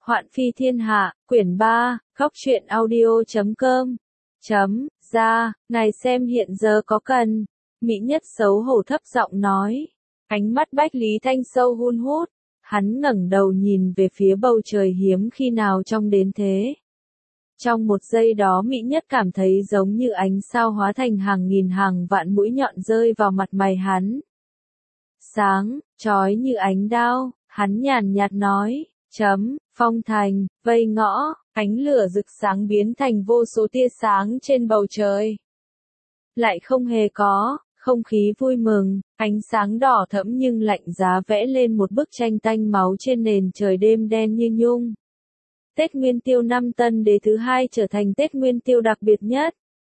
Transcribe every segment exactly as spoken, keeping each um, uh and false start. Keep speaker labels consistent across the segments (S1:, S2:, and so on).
S1: Hoạn phi thiên hạ, quyển ba, góc truyện audio chấm com. Chấm, ra, ngài xem hiện giờ có cần. Mỹ Nhất xấu hổ thấp giọng nói. Ánh mắt Bách Lý Thanh sâu hun hút. Hắn ngẩng đầu nhìn về phía bầu trời hiếm khi nào trong đến thế. Trong một giây đó Mỹ Nhất cảm thấy giống như ánh sao hóa thành hàng nghìn hàng vạn mũi nhọn rơi vào mặt mày hắn. Sáng, chói như ánh đao, hắn nhàn nhạt nói, chấm, phong thành, vây ngõ, ánh lửa rực sáng biến thành vô số tia sáng trên bầu trời. Lại không hề có, không khí vui mừng, ánh sáng đỏ thẫm nhưng lạnh giá vẽ lên một bức tranh tanh máu trên nền trời đêm đen như nhung. Tết Nguyên Tiêu năm Tân Đế thứ hai trở thành Tết Nguyên Tiêu đặc biệt nhất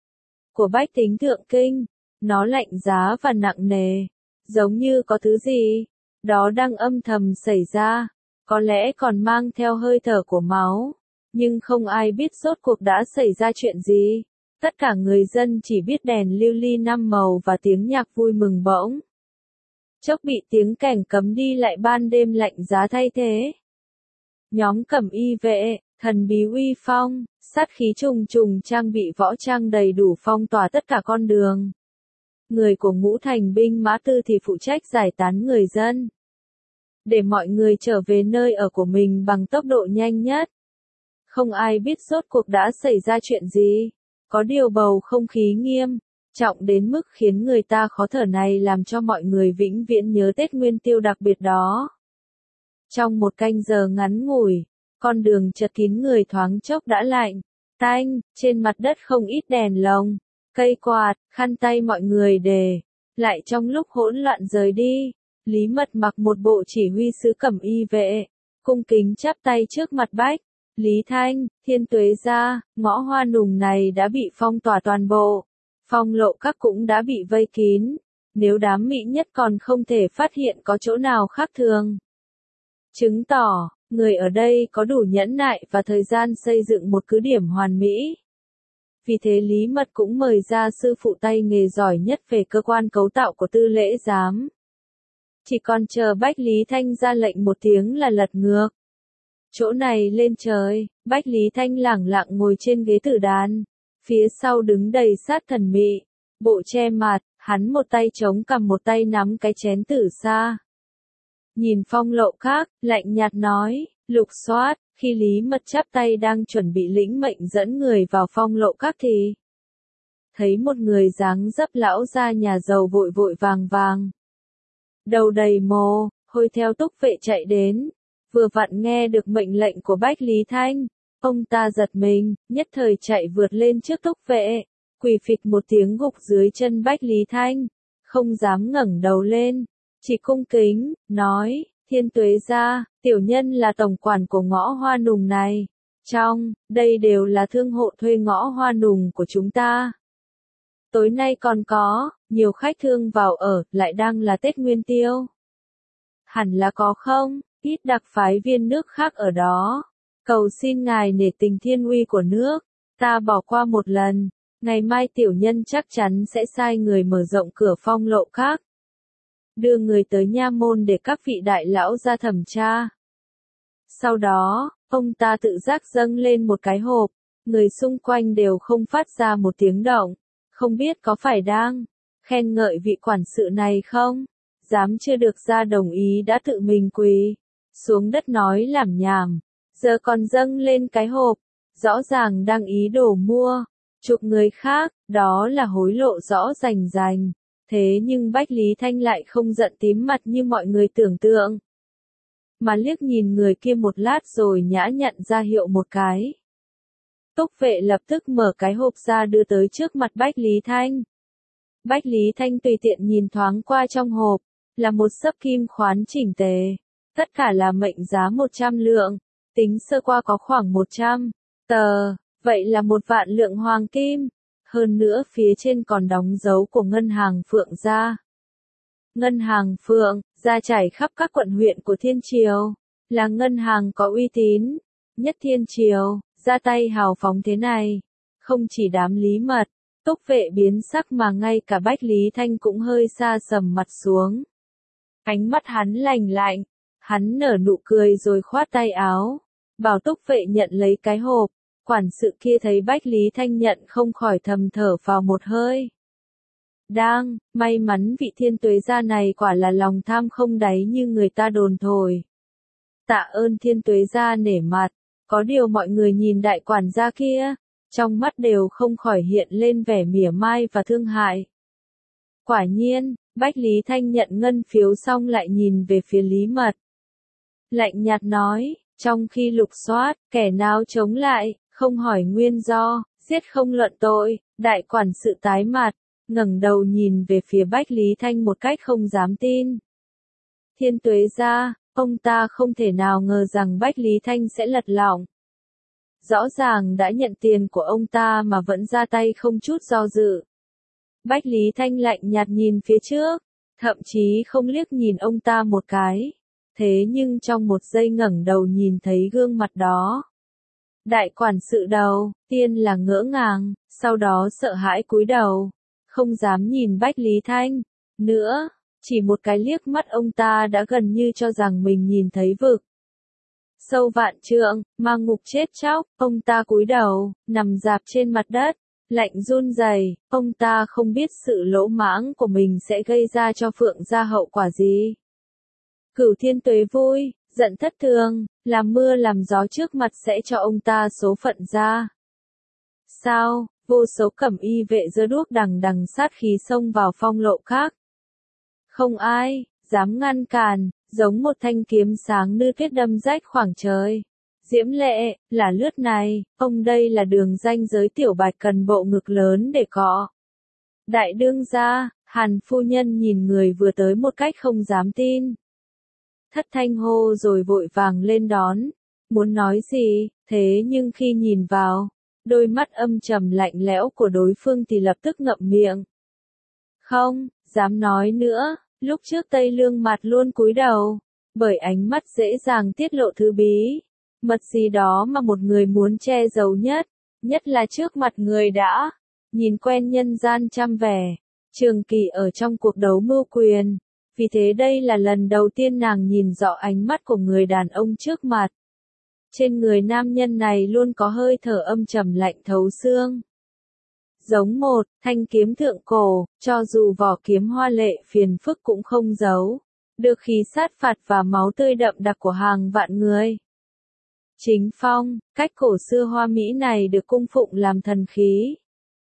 S1: của bách tính Thượng Kinh. Nó lạnh giá và nặng nề, giống như có thứ gì đó đang âm thầm xảy ra, có lẽ còn mang theo hơi thở của máu, nhưng không ai biết rốt cuộc đã xảy ra chuyện gì. Tất cả người dân chỉ biết đèn lưu ly năm màu và tiếng nhạc vui mừng bỗng chốc bị tiếng kèn cấm đi lại ban đêm lạnh giá thay thế. Nhóm cẩm y vệ, thần bí uy phong, sát khí trùng trùng trang bị võ trang đầy đủ phong tỏa tất cả con đường. Người của ngũ thành binh mã tư thì phụ trách giải tán người dân, để mọi người trở về nơi ở của mình bằng tốc độ nhanh nhất. Không ai biết rốt cuộc đã xảy ra chuyện gì. Có điều bầu không khí nghiêm trọng đến mức khiến người ta khó thở này làm cho mọi người vĩnh viễn nhớ Tết Nguyên Tiêu đặc biệt đó. Trong một canh giờ ngắn ngủi, con đường chật kín người thoáng chốc đã lạnh, tanh, trên mặt đất không ít đèn lồng, cây quạt, khăn tay mọi người để lại trong lúc hỗn loạn rời đi. Lý Mật mặc một bộ chỉ huy sứ cẩm y vệ, cung kính chắp tay trước mặt Bách Lý Thanh, Thiên Tuế gia, ngõ Hoa Nùng này đã bị phong tỏa toàn bộ, phong lộ các cũng đã bị vây kín, nếu đám Mỹ Nhất còn không thể phát hiện có chỗ nào khác thường, chứng tỏ, người ở đây có đủ nhẫn nại và thời gian xây dựng một cứ điểm hoàn mỹ. Vì thế Lý Mật cũng mời ra sư phụ tay nghề giỏi nhất về cơ quan cấu tạo của tư lễ giám. Chỉ còn chờ Bách Lý Thanh ra lệnh một tiếng là lật ngược. Chỗ này lên trời, Bách Lý Thanh lẳng lặng ngồi trên ghế tử đàn, phía sau đứng đầy sát thần mị, bộ che mặt, hắn một tay chống cằm một tay nắm cái chén tử sa. Nhìn phong lộ khác, lạnh nhạt nói, lục soát, khi Lý Mật chắp tay đang chuẩn bị lĩnh mệnh dẫn người vào phong lộ các thì thấy một người dáng dấp lão ra nhà giàu vội vội vàng vàng, đầu đầy mồ hôi theo túc vệ chạy đến. Vừa vặn nghe được mệnh lệnh của Bách Lý Thanh, ông ta giật mình, nhất thời chạy vượt lên trước túc vệ, quỳ phịch một tiếng gục dưới chân Bách Lý Thanh, không dám ngẩng đầu lên, chỉ cung kính, nói, Thiên Tuế gia, tiểu nhân là tổng quản của ngõ Hoa Nùng này, trong, đây đều là thương hộ thuê ngõ Hoa Nùng của chúng ta. Tối nay còn có, nhiều khách thương vào ở, lại đang là Tết Nguyên Tiêu. Hẳn là có không? Ít đặc phái viên nước khác ở đó. Cầu xin ngài nể tình thiên uy của nước, ta bỏ qua một lần, ngày mai tiểu nhân chắc chắn sẽ sai người mở rộng cửa phong lộ khác. Đưa người tới nha môn để các vị đại lão ra thẩm tra. Sau đó, ông ta tự giác dâng lên một cái hộp, người xung quanh đều không phát ra một tiếng động, không biết có phải đang khen ngợi vị quản sự này không? Dám chưa được ra đồng ý đã tự mình quỳ xuống đất nói làm nhảm, giờ còn dâng lên cái hộp, rõ ràng đang ý đồ mua, chuộc người khác, đó là hối lộ rõ rành rành. Thế nhưng Bách Lý Thanh lại không giận tím mặt như mọi người tưởng tượng, mà liếc nhìn người kia một lát rồi nhã nhặn ra hiệu một cái. Túc vệ lập tức mở cái hộp ra đưa tới trước mặt Bách Lý Thanh. Bách Lý Thanh tùy tiện nhìn thoáng qua trong hộp, là một xấp kim khoán chỉnh tề. Tất cả là mệnh giá một trăm lượng, tính sơ qua có khoảng một trăm tờ, vậy là một vạn lượng hoàng kim. Hơn nữa phía trên còn đóng dấu của ngân hàng Phượng Gia. Ngân hàng Phượng Gia trải khắp các quận huyện của Thiên Triều, là ngân hàng có uy tín nhất Thiên Triều. Ra tay hào phóng thế này, không chỉ đám Lý Mật, túc vệ biến sắc mà ngay cả Bách Lý Thanh cũng hơi sa sầm mặt xuống. Ánh mắt hắn lạnh lạnh, hắn nở nụ cười rồi khoát tay áo, Bảo túc vệ nhận lấy cái hộp, quản sự kia thấy Bách Lý Thanh nhận không khỏi thầm thở vào một hơi. Đang, may mắn vị Thiên Tuế gia này quả là lòng tham không đáy như người ta đồn thổi. Tạ ơn Thiên Tuế gia nể mặt, có điều mọi người nhìn đại quản gia kia, trong mắt đều không khỏi hiện lên vẻ mỉa mai và thương hại. Quả nhiên, Bách Lý Thanh nhận ngân phiếu xong lại nhìn về phía Lý Mật. Lạnh nhạt nói, trong khi lục soát, kẻ nào chống lại, không hỏi nguyên do, giết không luận tội, đại quản sự tái mặt, ngẩng đầu nhìn về phía Bách Lý Thanh một cách không dám tin. Thiên Tuế gia, ông ta không thể nào ngờ rằng Bách Lý Thanh sẽ lật lọng. Rõ ràng đã nhận tiền của ông ta mà vẫn ra tay không chút do dự. Bách Lý Thanh lạnh nhạt nhìn phía trước, thậm chí không liếc nhìn ông ta một cái. Thế nhưng trong một giây ngẩng đầu nhìn thấy gương mặt đó. Đại quản sự đầu, tiên là ngỡ ngàng, sau đó sợ hãi cúi đầu, không dám nhìn Bách Lý Thanh. Nữa, chỉ một cái liếc mắt ông ta đã gần như cho rằng mình nhìn thấy vực sâu vạn trượng, ma ngục chết chóc, ông ta cúi đầu, nằm rạp trên mặt đất, lạnh run rẩy, ông ta không biết sự lỗ mãng của mình sẽ gây ra cho Phượng gia hậu quả gì. Cửu Thiên Tuế vui, giận thất thường, làm mưa làm gió trước mặt sẽ cho ông ta số phận ra. Sao, vô số cẩm y vệ giơ đuốc đằng đằng sát khí xông vào phong lộ khác. Không ai dám ngăn cản, giống một thanh kiếm sáng như tuyết đâm rách khoảng trời. Diễm lệ, là lướt này, ông đây là đường ranh giới tiểu bạch cần bộ ngực lớn để cọ. Đại đương gia, Hàn phu nhân nhìn người vừa tới một cách không dám tin. Thất thanh hô rồi vội vàng lên đón, muốn nói gì, thế nhưng khi nhìn vào, đôi mắt âm trầm lạnh lẽo của đối phương thì lập tức ngậm miệng. Không, dám nói nữa, lúc trước Tây Lương mặt luôn cúi đầu, bởi ánh mắt dễ dàng tiết lộ thứ bí, mật gì đó mà một người muốn che giấu nhất, nhất là trước mặt người đã, nhìn quen nhân gian trăm vẻ, trường kỳ ở trong cuộc đấu mưu quyền. Vì thế đây là lần đầu tiên nàng nhìn rõ ánh mắt của người đàn ông trước mặt. Trên người nam nhân này luôn có hơi thở âm trầm lạnh thấu xương. Giống một thanh kiếm thượng cổ, cho dù vỏ kiếm hoa lệ phiền phức cũng không giấu được khí sát phạt và máu tươi đậm đặc của hàng vạn người. Chính phong, cách cổ xưa hoa mỹ này được cung phụng làm thần khí.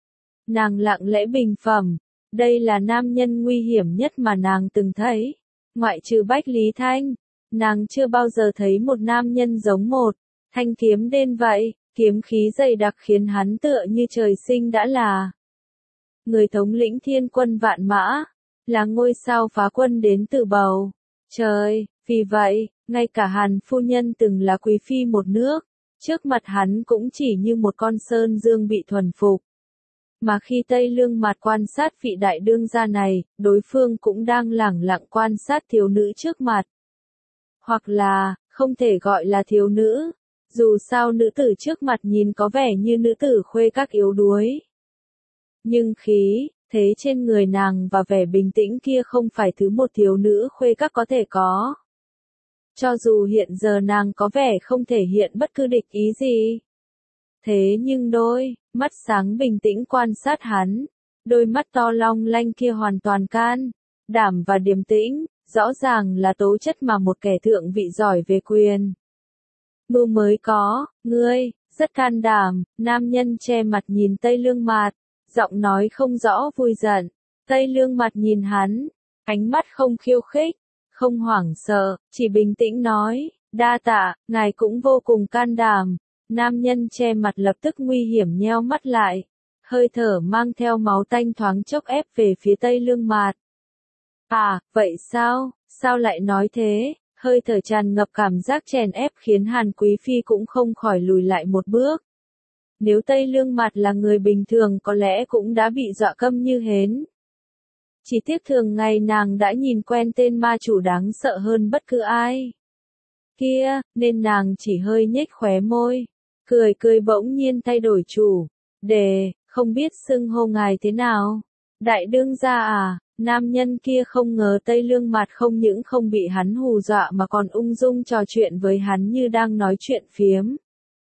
S1: Nàng lặng lẽ bình phẩm. Đây là nam nhân nguy hiểm nhất mà nàng từng thấy. Ngoại trừ Bách Lý Thanh, nàng chưa bao giờ thấy một nam nhân giống một thanh kiếm đen vậy, kiếm khí dày đặc khiến hắn tựa như trời sinh đã là người thống lĩnh thiên quân vạn mã, là ngôi sao phá quân đến từ bầu trời. Vì vậy, ngay cả Hàn phu nhân từng là quý phi một nước, trước mặt hắn cũng chỉ như một con sơn dương bị thuần phục. Mà khi Tây Lương Mạt quan sát vị đại đương gia này, đối phương cũng đang lẳng lặng quan sát thiếu nữ trước mặt. Hoặc là, không thể gọi là thiếu nữ, dù sao nữ tử trước mặt nhìn có vẻ như nữ tử khuê các yếu đuối. Nhưng khí, thế trên người nàng và vẻ bình tĩnh kia không phải thứ một thiếu nữ khuê các có thể có. Cho dù hiện giờ nàng có vẻ không thể hiện bất cứ địch ý gì. Thế nhưng đôi mắt sáng bình tĩnh quan sát hắn, đôi mắt to long lanh kia hoàn toàn can đảm và điềm tĩnh, rõ ràng là tố chất mà một kẻ thượng vị giỏi về quyền mưu mới có. Ngươi rất can đảm. Nam nhân che mặt nhìn Tây Lương Mạt, giọng nói không rõ vui giận. Tây Lương Mạt nhìn hắn, ánh mắt không khiêu khích, không hoảng sợ, chỉ bình tĩnh nói, đa tạ, ngài cũng vô cùng can đảm. Nam nhân che mặt lập tức nguy hiểm nheo mắt lại, hơi thở mang theo máu tanh thoáng chốc ép về phía Tây Lương Mạt. À, vậy sao, sao lại nói thế? Hơi thở tràn ngập cảm giác chèn ép khiến Hàn Quý Phi cũng không khỏi lùi lại một bước. Nếu Tây Lương Mạt là người bình thường có lẽ cũng đã bị dọa câm như hến. Chỉ tiếc thường ngày nàng đã nhìn quen tên ma chủ đáng sợ hơn bất cứ ai kia, nên nàng chỉ hơi nhếch khóe môi, cười cười bỗng nhiên thay đổi chủ đề, không biết xưng hô ngài thế nào. Đại đương gia à, Nam nhân kia không ngờ Tây Lương Mạt không những không bị hắn hù dọa mà còn ung dung trò chuyện với hắn như đang nói chuyện phiếm.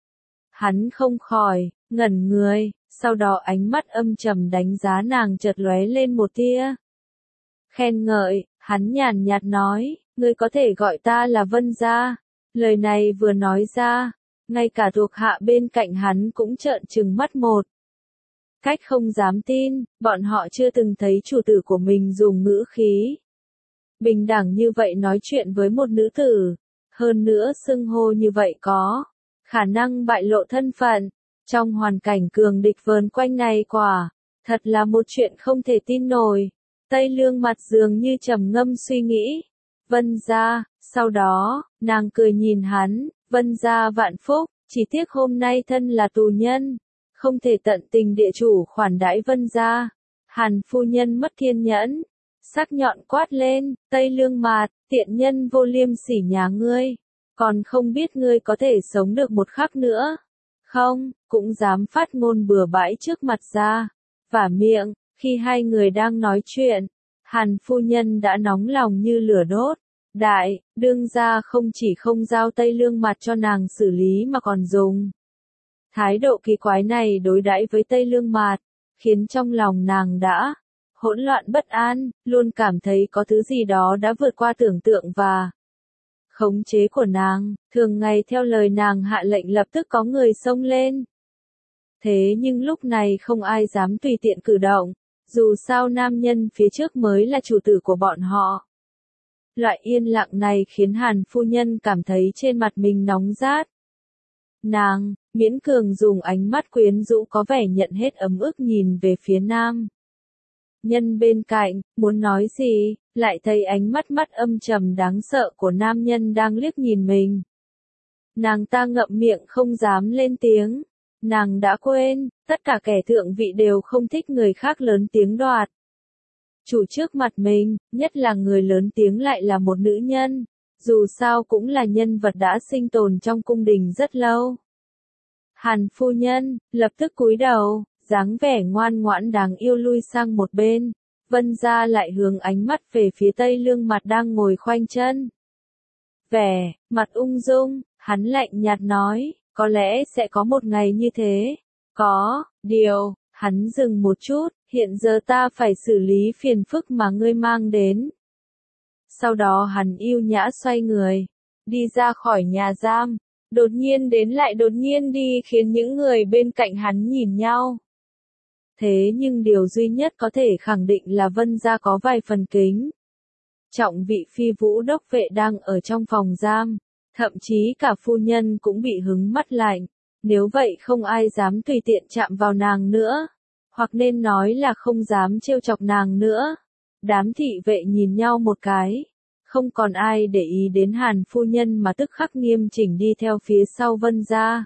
S1: Hắn không khỏi ngẩn người, sau đó ánh mắt âm trầm đánh giá nàng chợt lóe lên một tia khen ngợi, hắn nhàn nhạt nói, ngươi có thể gọi ta là Vân gia. Lời này vừa nói ra, ngay cả thuộc hạ bên cạnh hắn cũng trợn trừng mắt một cách không dám tin, bọn họ chưa từng thấy chủ tử của mình dùng ngữ khí bình đẳng như vậy nói chuyện với một nữ tử, hơn nữa xưng hô như vậy có khả năng bại lộ thân phận. Trong hoàn cảnh cường địch vờn quanh này quả thật là một chuyện không thể tin nổi. Tây Lương Mặt dường như trầm ngâm suy nghĩ. Vân gia, sau đó, nàng cười nhìn hắn, Vân gia vạn phúc, chỉ tiếc hôm nay thân là tù nhân, không thể tận tình địa chủ khoản đãi Vân gia. Hàn phu nhân mất kiên nhẫn, sắc nhọn quát lên, Tây Lương Mạt, tiện nhân vô liêm sỉ nhà ngươi, còn không biết ngươi có thể sống được một khắc nữa không, cũng dám phát ngôn bừa bãi trước mặt gia. Vả miệng, khi hai người đang nói chuyện, Hàn phu nhân đã nóng lòng như lửa đốt. Đại, đương gia không chỉ không giao Tây Lương Mạt cho nàng xử lý mà còn dùng thái độ kỳ quái này đối đãi với Tây Lương Mạt, khiến trong lòng nàng đã hỗn loạn bất an, luôn cảm thấy có thứ gì đó đã vượt qua tưởng tượng và khống chế của nàng. Thường ngày theo lời nàng hạ lệnh lập tức có người xông lên. Thế nhưng lúc này không ai dám tùy tiện cử động, dù sao nam nhân phía trước mới là chủ tử của bọn họ. Loại yên lặng này khiến Hàn phu nhân cảm thấy trên mặt mình nóng rát. Nàng, miễn cường dùng ánh mắt quyến rũ có vẻ nhận hết ấm ức nhìn về phía nam nhân bên cạnh, muốn nói gì, lại thấy ánh mắt mắt âm trầm đáng sợ của nam nhân đang liếc nhìn mình. Nàng ta ngậm miệng không dám lên tiếng. Nàng đã quên, tất cả kẻ thượng vị đều không thích người khác lớn tiếng đoạt chủ trước mặt mình, nhất là người lớn tiếng lại là một nữ nhân, dù sao cũng là nhân vật đã sinh tồn trong cung đình rất lâu. Hàn phu nhân, lập tức cúi đầu, dáng vẻ ngoan ngoãn đáng yêu lui sang một bên, Vân gia lại hướng ánh mắt về phía Tây Lương Mặt đang ngồi khoanh chân. Vẻ, mặt ung dung, hắn lạnh nhạt nói, có lẽ sẽ có một ngày như thế. Có, điều, hắn dừng một chút, hiện giờ ta phải xử lý phiền phức mà ngươi mang đến. Sau đó hắn yêu nhã xoay người, đi ra khỏi nhà giam, đột nhiên đến lại đột nhiên đi khiến những người bên cạnh hắn nhìn nhau. Thế nhưng điều duy nhất có thể khẳng định là Vân gia có vài phần kính trọng vị phi vũ đốc vệ đang ở trong phòng giam, thậm chí cả phu nhân cũng bị hứng mắt lạnh, nếu vậy không ai dám tùy tiện chạm vào nàng nữa, hoặc nên nói là không dám trêu chọc nàng nữa. Đám thị vệ nhìn nhau một cái, không còn ai để ý đến Hàn phu nhân mà tức khắc nghiêm chỉnh đi theo phía sau Vân gia.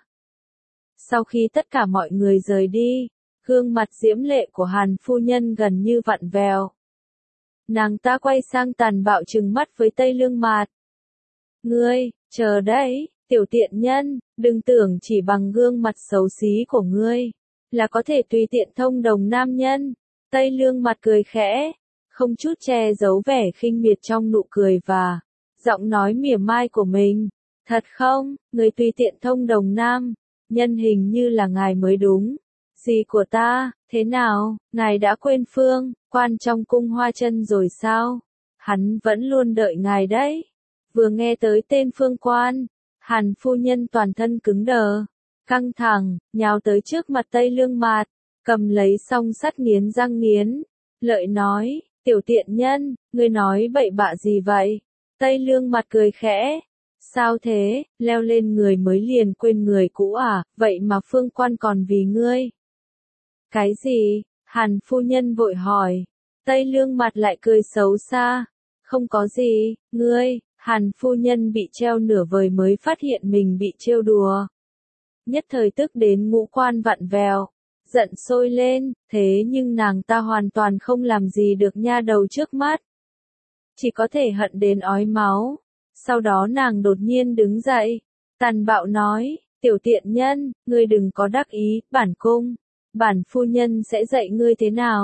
S1: Sau khi tất cả mọi người rời đi, gương mặt diễm lệ của Hàn phu nhân gần như vặn vẹo. Nàng ta quay sang tàn bạo trừng mắt với Tây Lương Mạt. Ngươi, chờ đấy, tiểu tiện nhân, đừng tưởng chỉ bằng gương mặt xấu xí của ngươi là có thể tùy tiện thông đồng nam nhân. Tây Lương Mạt cười khẽ, không chút che giấu vẻ khinh miệt trong nụ cười và giọng nói mỉa mai của mình. Thật không, người tùy tiện thông đồng nam nhân hình như là ngài mới đúng. Gì của ta, thế nào, ngài đã quên Phương quan trong cung Hoa Chân rồi sao? Hắn vẫn luôn đợi ngài đấy. Vừa nghe tới tên Phương quan, Hàn phu nhân toàn thân cứng đờ, căng thẳng, nhào tới trước mặt Tây Lương Mạt, cầm lấy song sắt nghiến răng nghiến lợi nói, tiểu tiện nhân, ngươi nói bậy bạ gì vậy? Tây Lương Mạt cười khẽ, sao thế, leo lên người mới liền quên người cũ à, vậy mà Phương quan còn vì ngươi. Cái gì? Hàn phu nhân vội hỏi. Tây Lương Mạt lại cười xấu xa. Không có gì, ngươi. Hàn phu nhân bị treo nửa vời mới phát hiện mình bị trêu đùa. Nhất thời tức đến ngũ quan vặn vẹo, giận sôi lên, thế nhưng nàng ta hoàn toàn không làm gì được nha đầu trước mắt. Chỉ có thể hận đến ói máu. Sau đó nàng đột nhiên đứng dậy, tàn bạo nói, tiểu tiện nhân, ngươi đừng có đắc ý, bản cung. Bản phu nhân sẽ dạy ngươi thế nào.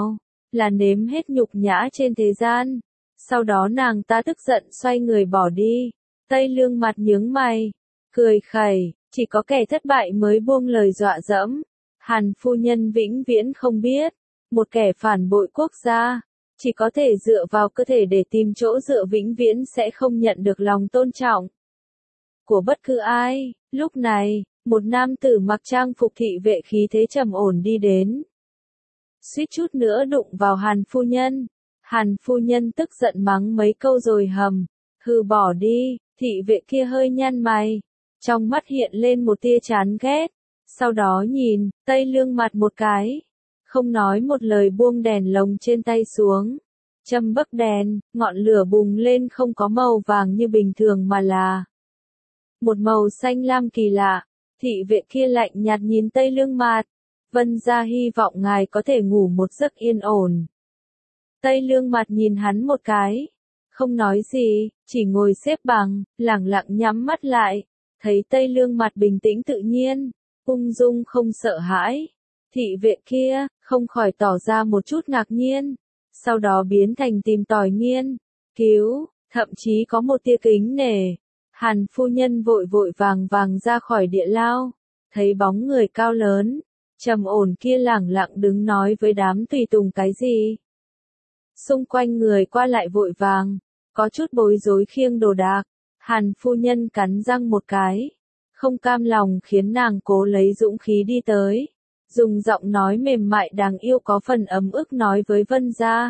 S1: là nếm hết nhục nhã trên thế gian. Sau đó nàng ta tức giận xoay người bỏ đi. Tây Lương mặt nhướng mày, cười khẩy, chỉ có kẻ thất bại mới buông lời dọa dẫm. Hàn phu nhân vĩnh viễn không biết, một kẻ phản bội quốc gia, chỉ có thể dựa vào cơ thể để tìm chỗ dựa vĩnh viễn sẽ không nhận được lòng tôn trọng của bất cứ ai. Lúc này, một nam tử mặc trang phục thị vệ khí thế trầm ổn đi đến. Suýt chút nữa đụng vào Hàn phu nhân. Hàn phu nhân tức giận mắng mấy câu rồi hầm, hừ bỏ đi. Thị vệ kia hơi nhăn mày, trong mắt hiện lên một tia chán ghét, sau đó nhìn Tây Lương mặt một cái, không nói một lời buông đèn lồng trên tay xuống, châm bấc đèn, ngọn lửa bùng lên không có màu vàng như bình thường mà là một màu xanh lam kỳ lạ. Thị vệ kia lạnh nhạt nhìn Tây Lương mặt, Vân gia hy vọng ngài có thể ngủ một giấc yên ổn. Tây Lương mặt nhìn hắn một cái, không nói gì, chỉ ngồi xếp bằng, lẳng lặng nhắm mắt lại, thấy Tây Lương mặt bình tĩnh tự nhiên, ung dung không sợ hãi. Thị vệ kia, không khỏi tỏ ra một chút ngạc nhiên, sau đó biến thành tìm tòi nghiên, cứu, thậm chí có một tia kính nể. Hàn phu nhân vội vội vàng vàng ra khỏi địa lao, thấy bóng người cao lớn, trầm ổn kia lẳng lặng đứng nói với đám tùy tùng cái gì. Xung quanh người qua lại vội vàng, có chút bối rối khiêng đồ đạc. Hàn phu nhân cắn răng một cái, không cam lòng khiến nàng cố lấy dũng khí đi tới, dùng giọng nói mềm mại đáng yêu có phần ấm ức nói với Vân gia.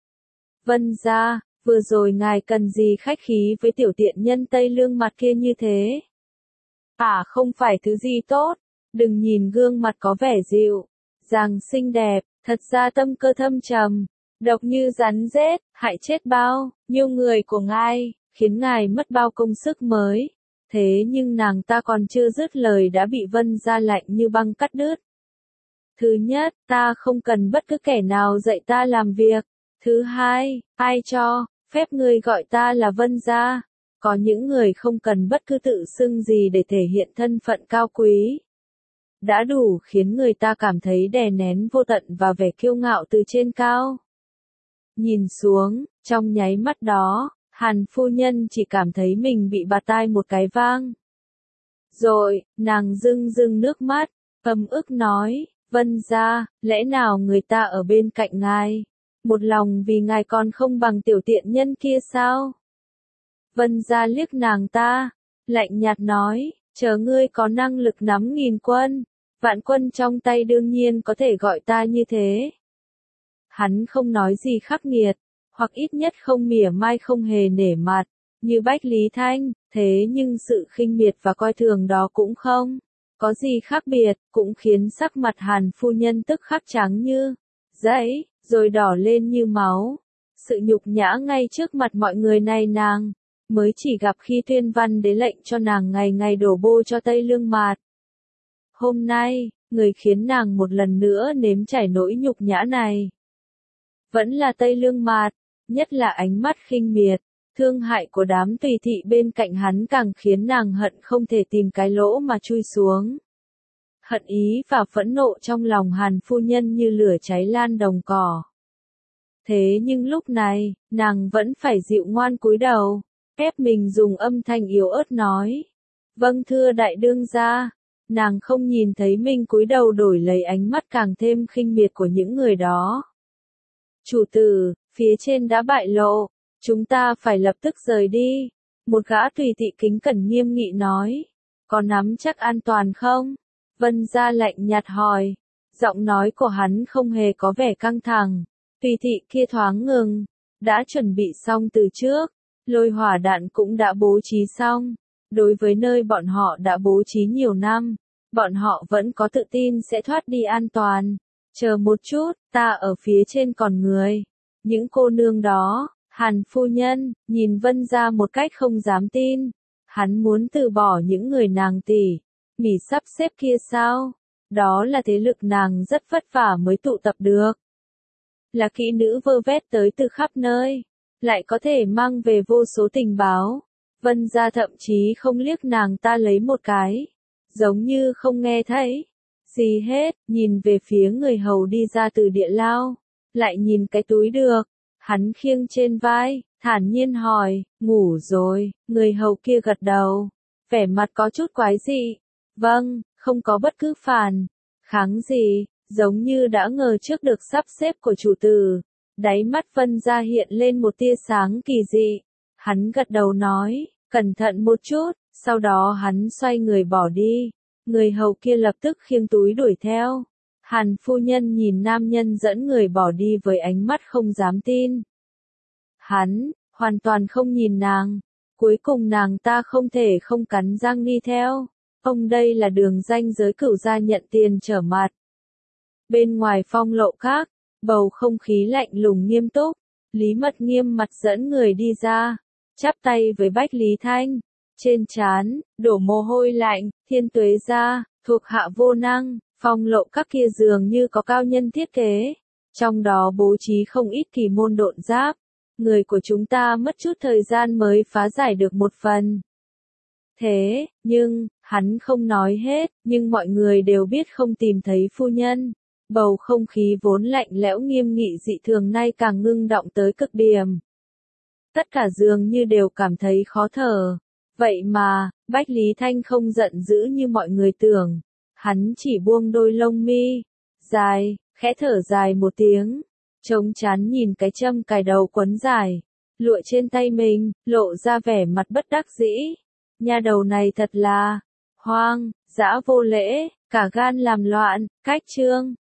S1: Vân gia, vừa rồi ngài cần gì khách khí với tiểu tiện nhân Tây Lương mặt kia như thế? À không phải thứ gì tốt, đừng nhìn gương mặt có vẻ dịu dàng xinh đẹp, thật ra tâm cơ thâm trầm, độc như rắn rết, hại chết bao nhiêu người của ngài, khiến ngài mất bao công sức mới. Thế nhưng nàng ta còn chưa dứt lời đã bị Vân gia lạnh như băng cắt đứt. Thứ nhất, ta không cần bất cứ kẻ nào dạy ta làm việc. Thứ hai, ai cho phép ngươi gọi ta là Vân gia? Có những người không cần bất cứ tự xưng gì để thể hiện thân phận cao quý. Đã đủ khiến người ta cảm thấy đè nén vô tận và vẻ kiêu ngạo từ trên cao. Nhìn xuống, trong nháy mắt đó, Hàn phu nhân chỉ cảm thấy mình bị bạt tai một cái vang. Rồi, nàng rưng rưng nước mắt, ấm ức nói, Vân gia, lẽ nào người ta ở bên cạnh ngài, một lòng vì ngài còn không bằng tiểu tiện nhân kia sao? Vân gia liếc nàng ta, lạnh nhạt nói, chờ ngươi có năng lực nắm nghìn quân, vạn quân trong tay đương nhiên có thể gọi ta như thế. Hắn không nói gì khắc nghiệt, hoặc ít nhất không mỉa mai không hề nể mặt, như Bách Lý Thanh, thế nhưng sự khinh miệt và coi thường đó cũng không có gì khác biệt, cũng khiến sắc mặt Hàn phu nhân tức khắc trắng như giấy, rồi đỏ lên như máu. Sự nhục nhã ngay trước mặt mọi người này nàng mới chỉ gặp khi Tuyên Văn đế lệnh cho nàng ngày ngày đổ bô cho Tây Lương Mạt. Hôm nay, người khiến nàng một lần nữa nếm trải nỗi nhục nhã này vẫn là Tây Lương Mạt, nhất là ánh mắt khinh miệt, thương hại của đám tùy thị bên cạnh hắn càng khiến nàng hận không thể tìm cái lỗ mà chui xuống. Hận ý và phẫn nộ trong lòng Hàn phu nhân như lửa cháy lan đồng cỏ. Thế nhưng lúc này, nàng vẫn phải dịu ngoan cúi đầu, ép mình dùng âm thanh yếu ớt nói. Vâng thưa đại đương gia, nàng không nhìn thấy mình cúi đầu đổi lấy ánh mắt càng thêm khinh miệt của những người đó. Chủ tử, phía trên đã bại lộ, chúng ta phải lập tức rời đi. Một gã tùy thị kính cẩn nghiêm nghị nói. Có nắm chắc an toàn không? Vân gia lạnh nhạt hỏi. Giọng nói của hắn không hề có vẻ căng thẳng. Tùy thị kia thoáng ngừng. Đã chuẩn bị xong từ trước. Lôi hỏa đạn cũng đã bố trí xong. Đối với nơi bọn họ đã bố trí nhiều năm, bọn họ vẫn có tự tin sẽ thoát đi an toàn. Chờ một chút, ta ở phía trên còn người. Những cô nương đó, Hàn phu nhân, nhìn Vân gia một cách không dám tin. Hắn muốn từ bỏ những người nàng tỉ mỉ sắp xếp kia sao? Đó là thế lực nàng rất vất vả mới tụ tập được. Là kỹ nữ vơ vét tới từ khắp nơi, lại có thể mang về vô số tình báo. Vân gia thậm chí không liếc nàng ta lấy một cái, giống như không nghe thấy gì hết, nhìn về phía người hầu đi ra từ địa lao, lại nhìn cái túi được. Hắn khiêng trên vai, thản nhiên hỏi, ngủ rồi, người hầu kia gật đầu. Vẻ mặt có chút quái dị. Vâng, không có bất cứ phản kháng gì, giống như đã ngờ trước được sắp xếp của chủ tử. Đáy mắt Vân Gia hiện lên một tia sáng kỳ dị. Hắn gật đầu nói, cẩn thận một chút, sau đó hắn xoay người bỏ đi. Người hầu kia lập tức khiêng túi đuổi theo. Hàn phu nhân nhìn nam nhân dẫn người bỏ đi với ánh mắt không dám tin. Hắn, hoàn toàn không nhìn nàng. Cuối cùng nàng ta không thể không cắn răng đi theo. Ông đây là đường ranh giới cửu gia nhận tiền trở mặt. Bên ngoài phong lộ khác, bầu không khí lạnh lùng nghiêm túc. Lý Mật nghiêm mặt dẫn người đi ra, chắp tay với Bách Lý Thanh. Trên trán, đổ mồ hôi lạnh, Thiên Tuế gia, thuộc hạ vô năng. Phong lộ các kia dường như có cao nhân thiết kế. Trong đó bố trí không ít kỳ môn độn giáp. Người của chúng ta mất chút thời gian mới phá giải được một phần. Thế, nhưng, hắn không nói hết, nhưng mọi người đều biết không tìm thấy phu nhân. Bầu không khí vốn lạnh lẽo nghiêm nghị dị thường nay càng ngưng động tới cực điểm. Tất cả dường như đều cảm thấy khó thở. Vậy mà, Bách Lý Thanh không giận dữ như mọi người tưởng. Hắn chỉ buông đôi lông mi dài, khẽ thở dài một tiếng, chống chán nhìn cái châm cài đầu quấn dài, lụa trên tay mình, lộ ra vẻ mặt bất đắc dĩ. Nha đầu này thật là hoang, dã vô lễ, cả gan làm loạn. Cách chương